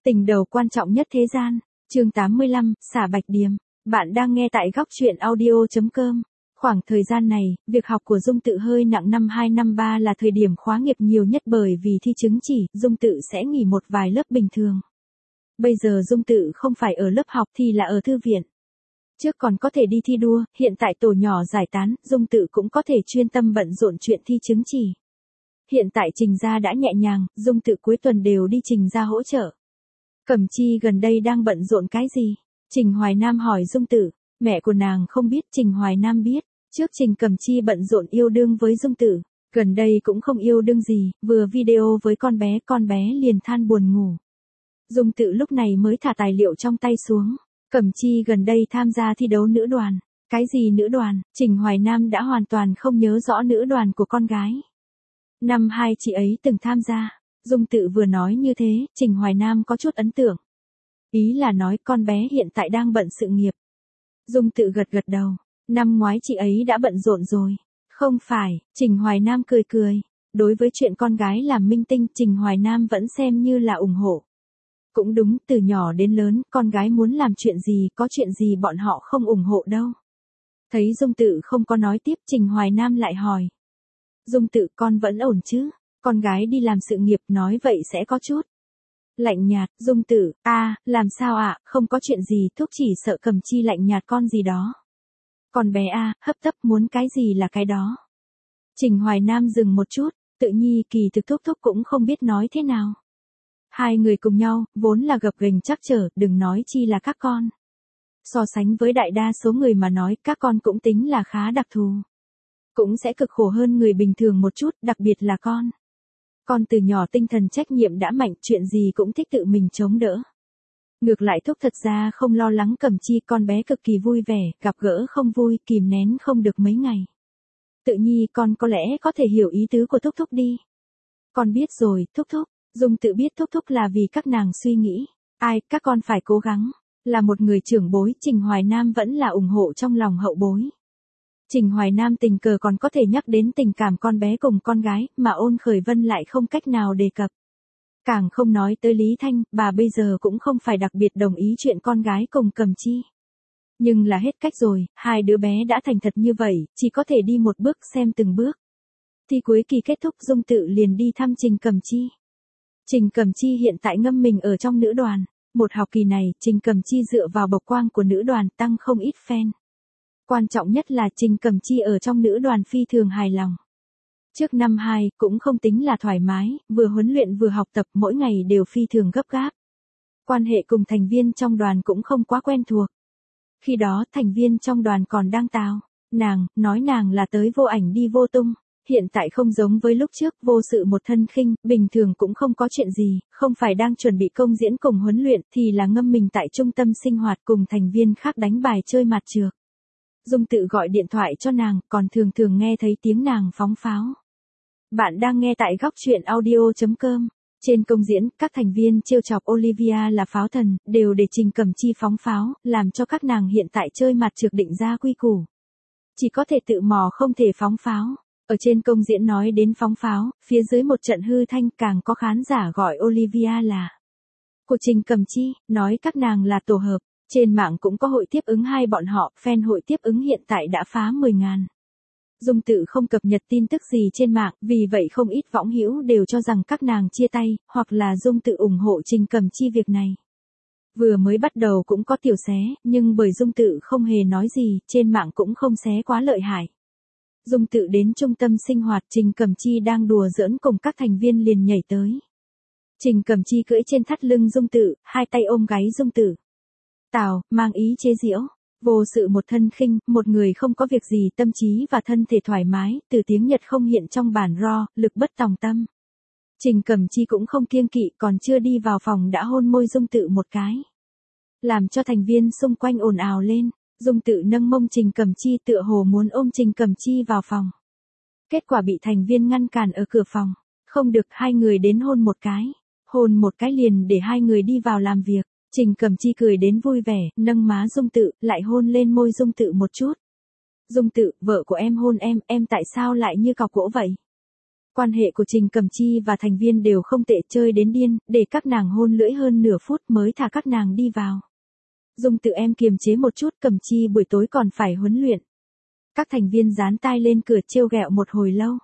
Tình đầu quan trọng nhất thế gian, chương 85, xả bạch điềm. Bạn đang nghe tại góc truyện audio.com. Khoảng thời gian này, việc học của Dung Tự hơi nặng. Năm 2 năm 3 là thời điểm khóa nghiệp nhiều nhất bởi vì thi chứng chỉ, Dung Tự sẽ nghỉ một vài lớp bình thường. Bây giờ Dung Tự không phải ở lớp học thì là ở thư viện. Trước còn có thể đi thi đua, hiện tại tổ nhỏ giải tán, Dung Tự cũng có thể chuyên tâm bận rộn chuyện thi chứng chỉ. Hiện tại Trình gia đã nhẹ nhàng, Dung Tự cuối tuần đều đi Trình gia hỗ trợ. Cẩm Chi gần đây đang bận rộn cái gì? Trình Hoài Nam hỏi Dung Tự, mẹ của nàng không biết, Trình Hoài Nam biết. Trước Trình Cẩm Chi bận rộn yêu đương với Dung Tự, gần đây cũng không yêu đương gì, vừa video với con bé liền than buồn ngủ. Dung Tự lúc này mới thả tài liệu trong tay xuống. Cẩm Chi gần đây tham gia thi đấu nữ đoàn. Cái gì nữ đoàn? Trình Hoài Nam đã hoàn toàn không nhớ rõ nữ đoàn của con gái. Năm 2 chị ấy từng tham gia. Dung Tự vừa nói như thế, Trình Hoài Nam có chút ấn tượng. Ý là nói con bé hiện tại đang bận sự nghiệp. Dung Tự gật gật đầu. Năm ngoái chị ấy đã bận rộn rồi. Không phải, Trình Hoài Nam cười cười. Đối với chuyện con gái làm minh tinh, Trình Hoài Nam vẫn xem như là ủng hộ. Cũng đúng, từ nhỏ đến lớn, con gái muốn làm chuyện gì, có chuyện gì bọn họ không ủng hộ đâu. Thấy Dung Tự không có nói tiếp, Trình Hoài Nam lại hỏi. Dung Tự, con vẫn ổn chứ? Con gái đi làm sự nghiệp, nói vậy sẽ có chút lạnh nhạt. Dung Tự, làm sao ạ, không có chuyện gì, thúc chỉ sợ Cẩm Chi lạnh nhạt con gì đó. Con bé hấp tấp muốn cái gì là cái đó. Trình Hoài Nam dừng một chút, Tự nhi kỳ thực thúc cũng không biết nói thế nào. Hai người cùng nhau, vốn là gập ghềnh trắc trở, đừng nói chi là các con. So sánh với đại đa số người mà nói, các con cũng tính là khá đặc thù. Cũng sẽ cực khổ hơn người bình thường một chút, đặc biệt là con. Con từ nhỏ tinh thần trách nhiệm đã mạnh, chuyện gì cũng thích tự mình chống đỡ. Ngược lại thúc thật ra không lo lắng Cẩm Chi, con bé cực kỳ vui vẻ, gặp gỡ không vui, kìm nén không được mấy ngày. Tự nhi con có lẽ có thể hiểu ý tứ của thúc đi. Con biết rồi, thúc. Dung Tự biết thúc là vì các nàng suy nghĩ. Các con phải cố gắng. Là một người trưởng bối, Trình Hoài Nam vẫn là ủng hộ trong lòng hậu bối. Trình Hoài Nam tình cờ còn có thể nhắc đến tình cảm con bé cùng con gái, mà Ôn Khởi Vân lại không cách nào đề cập. Càng không nói tới Lý Thanh, bà bây giờ cũng không phải đặc biệt đồng ý chuyện con gái cùng Cẩm Chi. Nhưng là hết cách rồi, hai đứa bé đã thành thật như vậy, chỉ có thể đi một bước xem từng bước. Thi cuối kỳ kết thúc, Dung Tự liền đi thăm Trình Cẩm Chi. Trình Cẩm Chi hiện tại ngâm mình ở trong nữ đoàn. Một học kỳ này, Trình Cẩm Chi dựa vào bộc quang của nữ đoàn tăng không ít fan. Quan trọng nhất là Trình Cẩm Chi ở trong nữ đoàn phi thường hài lòng. Trước năm 2, cũng không tính là thoải mái, vừa huấn luyện vừa học tập, mỗi ngày đều phi thường gấp gáp. Quan hệ cùng thành viên trong đoàn cũng không quá quen thuộc. Khi đó thành viên trong đoàn còn đang tào nói nàng là tới vô ảnh đi vô tung. Hiện tại không giống với lúc trước, vô sự một thân khinh, bình thường cũng không có chuyện gì, không phải đang chuẩn bị công diễn cùng huấn luyện thì là ngâm mình tại trung tâm sinh hoạt cùng thành viên khác đánh bài chơi mặt trược. Dung Tự gọi điện thoại cho nàng, còn thường nghe thấy tiếng nàng phóng pháo. Bạn đang nghe tại góc truyện audio.com. Trên công diễn, các thành viên trêu chọc Olivia là pháo thần, đều để Trình Cẩm Chi phóng pháo, làm cho các nàng hiện tại chơi mặt trược định ra quy củ. Chỉ có thể tự mò không thể phóng pháo. Ở trên công diễn nói đến phóng pháo, phía dưới một trận hư thanh, càng có khán giả gọi Olivia là của Trình Cẩm Chi, nói các nàng là tổ hợp. Trên mạng cũng có hội tiếp ứng hai bọn họ, fan hội tiếp ứng hiện tại đã phá 10.000. Dung Tự không cập nhật tin tức gì trên mạng, vì vậy không ít võng hữu đều cho rằng các nàng chia tay, hoặc là Dung Tự ủng hộ Trình Cẩm Chi việc này. Vừa mới bắt đầu cũng có tiểu xé, nhưng bởi Dung Tự không hề nói gì, trên mạng cũng không xé quá lợi hại. Dung Tự đến trung tâm sinh hoạt, Trình Cẩm Chi đang đùa giỡn cùng các thành viên liền nhảy tới. Trình Cẩm Chi cưỡi trên thắt lưng Dung Tự, hai tay ôm gáy Dung Tự. Mang ý chế giễu, vô sự một thân khinh, một người không có việc gì, tâm trí và thân thể thoải mái, từ tiếng Nhật không hiện trong bản RAW, lực bất tòng tâm. Trình Cẩm Chi cũng không kiêng kỵ, còn chưa đi vào phòng đã hôn môi Dung Tự một cái. Làm cho thành viên xung quanh ồn ào lên. Dung Tự nâng mông Trình Cẩm Chi tựa hồ muốn ôm Trình Cẩm Chi vào phòng. Kết quả bị thành viên ngăn cản ở cửa phòng. Không được, hai người đến hôn một cái. Hôn một cái liền để hai người đi vào làm việc. Trình Cẩm Chi cười đến vui vẻ, nâng má Dung Tự, lại hôn lên môi Dung Tự một chút. Dung Tự, vợ của em hôn em tại sao lại như cọc gỗ vậy? Quan hệ của Trình Cẩm Chi và thành viên đều không tệ, chơi đến điên, để các nàng hôn lưỡi hơn nửa phút mới thả các nàng đi vào. Dung Tự em kiềm chế một chút, Cẩm Chi buổi tối còn phải huấn luyện. Các thành viên dán tai lên cửa trêu ghẹo một hồi lâu.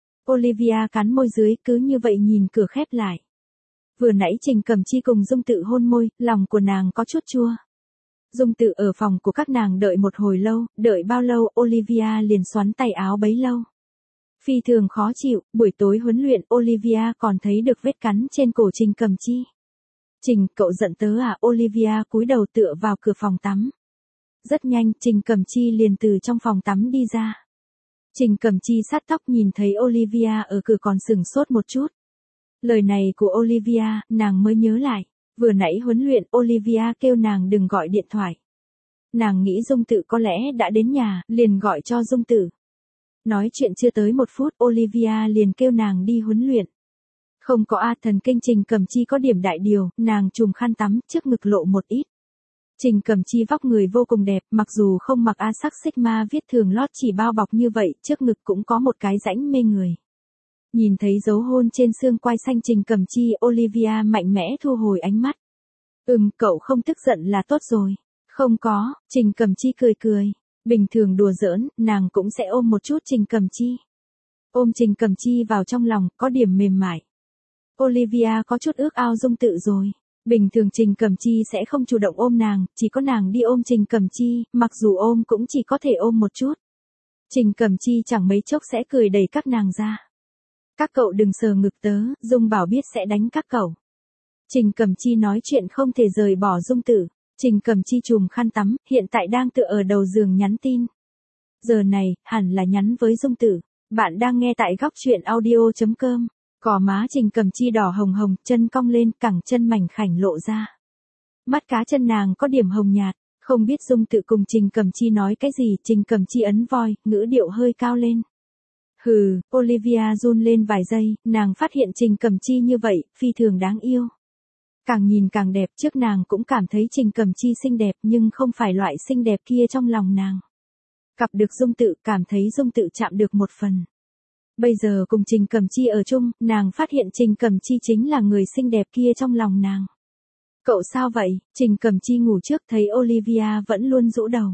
Olivia cắn môi dưới, cứ như vậy nhìn cửa khép lại. Vừa nãy Trình Cẩm Chi cùng Dung Tự hôn môi, lòng của nàng có chút chua. Dung Tự ở phòng của các nàng đợi một hồi lâu, đợi bao lâu Olivia liền xoắn tay áo bấy lâu. Phi thường khó chịu, buổi tối huấn luyện Olivia còn thấy được vết cắn trên cổ Trình Cẩm Chi. Trình, cậu giận tớ à? Olivia cúi đầu tựa vào cửa phòng tắm. Rất nhanh, Trình Cẩm Chi liền từ trong phòng tắm đi ra. Trình Cẩm Chi sát tóc nhìn thấy Olivia ở cửa còn sửng sốt một chút. Lời này của Olivia, nàng mới nhớ lại. Vừa nãy huấn luyện Olivia kêu nàng đừng gọi điện thoại. Nàng nghĩ Dung Tự có lẽ đã đến nhà, liền gọi cho Dung Tự. Nói chuyện chưa tới một phút, Olivia liền kêu nàng đi huấn luyện. Không có thần kinh Trình Cẩm Chi có điểm đại điều, nàng trùm khăn tắm, trước ngực lộ một ít. Trình Cẩm Chi vóc người vô cùng đẹp, mặc dù không mặc sắc sigma viết thường lót chỉ bao bọc như vậy, trước ngực cũng có một cái rãnh mê người. Nhìn thấy dấu hôn trên xương quai xanh Trình Cẩm Chi, Olivia mạnh mẽ thu hồi ánh mắt. Cậu không tức giận là tốt rồi. Không có, Trình Cẩm Chi cười cười. Bình thường đùa giỡn, nàng cũng sẽ ôm một chút Trình Cẩm Chi. Ôm Trình Cẩm Chi vào trong lòng, có điểm mềm mại. Olivia có chút ước ao Dung Tự rồi. Bình thường Trình Cẩm Chi sẽ không chủ động ôm nàng, chỉ có nàng đi ôm Trình Cẩm Chi, mặc dù ôm cũng chỉ có thể ôm một chút. Trình Cẩm Chi chẳng mấy chốc sẽ cười đẩy các nàng ra. Các cậu đừng sờ ngực tớ, Dung bảo biết sẽ đánh các cậu. Trình Cẩm Chi nói chuyện không thể rời bỏ Dung Tự. Trình Cẩm Chi trùm khăn tắm, hiện tại đang tựa ở đầu giường nhắn tin. Giờ này, hẳn là nhắn với Dung Tự. Bạn đang nghe tại góc truyện audio.com. Cỏ má Trình Cẩm Chi đỏ hồng hồng, chân cong lên, cẳng chân mảnh khảnh lộ ra. Mắt cá chân nàng có điểm hồng nhạt, không biết Dung Tự cùng Trình Cẩm Chi nói cái gì, Trình Cẩm Chi ấn voi, ngữ điệu hơi cao lên. Hừ, Olivia run lên vài giây, nàng phát hiện Trình Cẩm Chi như vậy, phi thường đáng yêu. Càng nhìn càng đẹp, trước nàng cũng cảm thấy Trình Cẩm Chi xinh đẹp nhưng không phải loại xinh đẹp kia trong lòng nàng. Gặp được Dung Tự, cảm thấy Dung Tự chạm được một phần. Bây giờ cùng Trình Cẩm Chi ở chung, nàng phát hiện Trình Cẩm Chi chính là người xinh đẹp kia trong lòng nàng. Cậu sao vậy? Trình Cẩm Chi ngủ trước thấy Olivia vẫn luôn rũ đầu.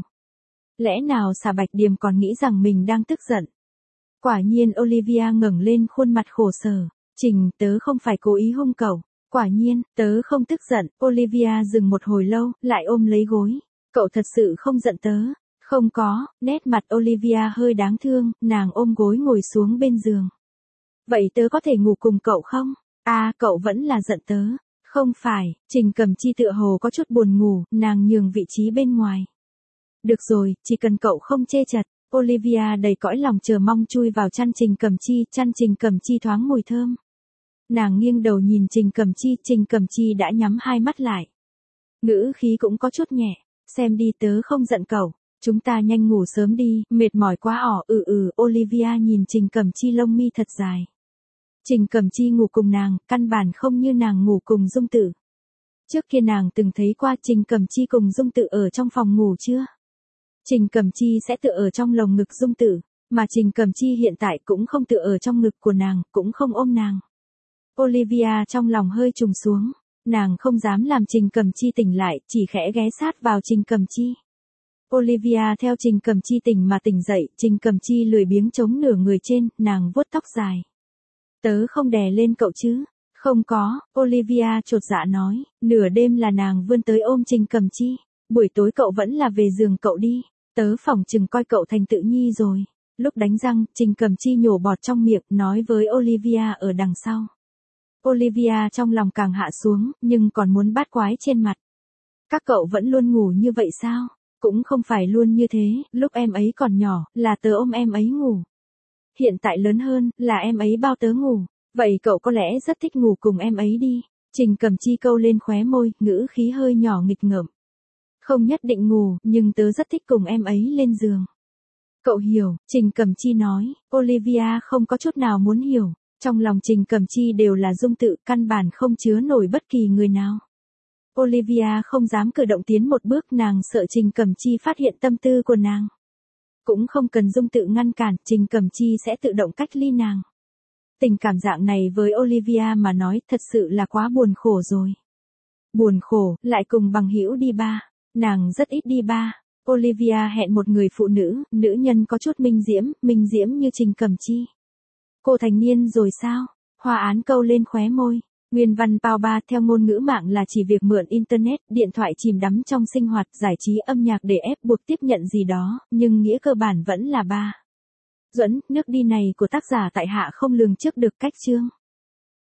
Lẽ nào Xà Bạch Điềm còn nghĩ rằng mình đang tức giận? Quả nhiên Olivia ngẩng lên khuôn mặt khổ sở. Trình, tớ không phải cố ý hung cậu. Quả nhiên, tớ không tức giận. Olivia dừng một hồi lâu, lại ôm lấy gối. Cậu thật sự không giận tớ. Không có, nét mặt Olivia hơi đáng thương, nàng ôm gối ngồi xuống bên giường. Vậy tớ có thể ngủ cùng cậu không? Cậu vẫn là giận tớ. Không phải, Trình Cẩm Chi tựa hồ có chút buồn ngủ, nàng nhường vị trí bên ngoài. Được rồi, chỉ cần cậu không chê chật. Olivia đầy cõi lòng chờ mong chui vào chăn Trình Cẩm Chi, chăn Trình Cẩm Chi thoáng mùi thơm. Nàng nghiêng đầu nhìn Trình Cẩm Chi đã nhắm hai mắt lại. Ngữ khí cũng có chút nhẹ, xem đi tớ không giận cậu, chúng ta nhanh ngủ sớm đi, mệt mỏi quá Olivia nhìn Trình Cẩm Chi lông mi thật dài. Trình Cẩm Chi ngủ cùng nàng, căn bản không như nàng ngủ cùng Dung Tự. Trước kia nàng từng thấy qua Trình Cẩm Chi cùng Dung Tự ở trong phòng ngủ chưa? Trình Cẩm Chi sẽ tựa ở trong lồng ngực Dung Tự, mà Trình Cẩm Chi hiện tại cũng không tựa ở trong ngực của nàng, cũng không ôm nàng. Olivia trong lòng hơi trùng xuống, nàng không dám làm Trình Cẩm Chi tỉnh lại, chỉ khẽ ghé sát vào Trình Cẩm Chi. Olivia theo Trình Cẩm Chi tỉnh mà tỉnh dậy, Trình Cẩm Chi lười biếng chống nửa người trên, nàng vuốt tóc dài. Tớ không đè lên cậu chứ? Không có, Olivia chột dạ nói, nửa đêm là nàng vươn tới ôm Trình Cẩm Chi. Buổi tối cậu vẫn là về giường cậu đi, tớ phỏng chừng coi cậu thành tự nhi rồi. Lúc đánh răng, Trình Cẩm Chi nhổ bọt trong miệng, nói với Olivia ở đằng sau. Olivia trong lòng càng hạ xuống, nhưng còn muốn bát quái trên mặt. Các cậu vẫn luôn ngủ như vậy sao? Cũng không phải luôn như thế, lúc em ấy còn nhỏ, là tớ ôm em ấy ngủ. Hiện tại lớn hơn, là em ấy bao tớ ngủ. Vậy cậu có lẽ rất thích ngủ cùng em ấy đi. Trình Cẩm Chi câu lên khóe môi, ngữ khí hơi nhỏ nghịch ngợm. Không nhất định ngủ, nhưng tớ rất thích cùng em ấy lên giường. Cậu hiểu, Trình Cẩm Chi nói. Olivia không có chút nào muốn hiểu. Trong lòng Trình Cẩm Chi đều là Dung Tự, căn bản không chứa nổi bất kỳ người nào. Olivia không dám cử động tiến một bước, nàng sợ Trình Cẩm Chi phát hiện tâm tư của nàng. Cũng không cần Dung Tự ngăn cản, Trình Cẩm Chi sẽ tự động cách ly nàng. Tình cảm dạng này với Olivia mà nói thật sự là quá buồn khổ rồi. Buồn khổ, lại cùng bằng hữu đi bar. Nàng rất ít đi bar. Olivia hẹn một người phụ nữ, nữ nhân có chút minh diễm như Trình Cẩm Chi. Cô thành niên rồi sao? Hoa Án câu lên khóe môi. Nguyên văn bao ba theo ngôn ngữ mạng là chỉ việc mượn Internet, điện thoại chìm đắm trong sinh hoạt giải trí âm nhạc để ép buộc tiếp nhận gì đó, nhưng nghĩa cơ bản vẫn là ba. Duẫn, nước đi này của tác giả tại hạ không lường trước được cách chương.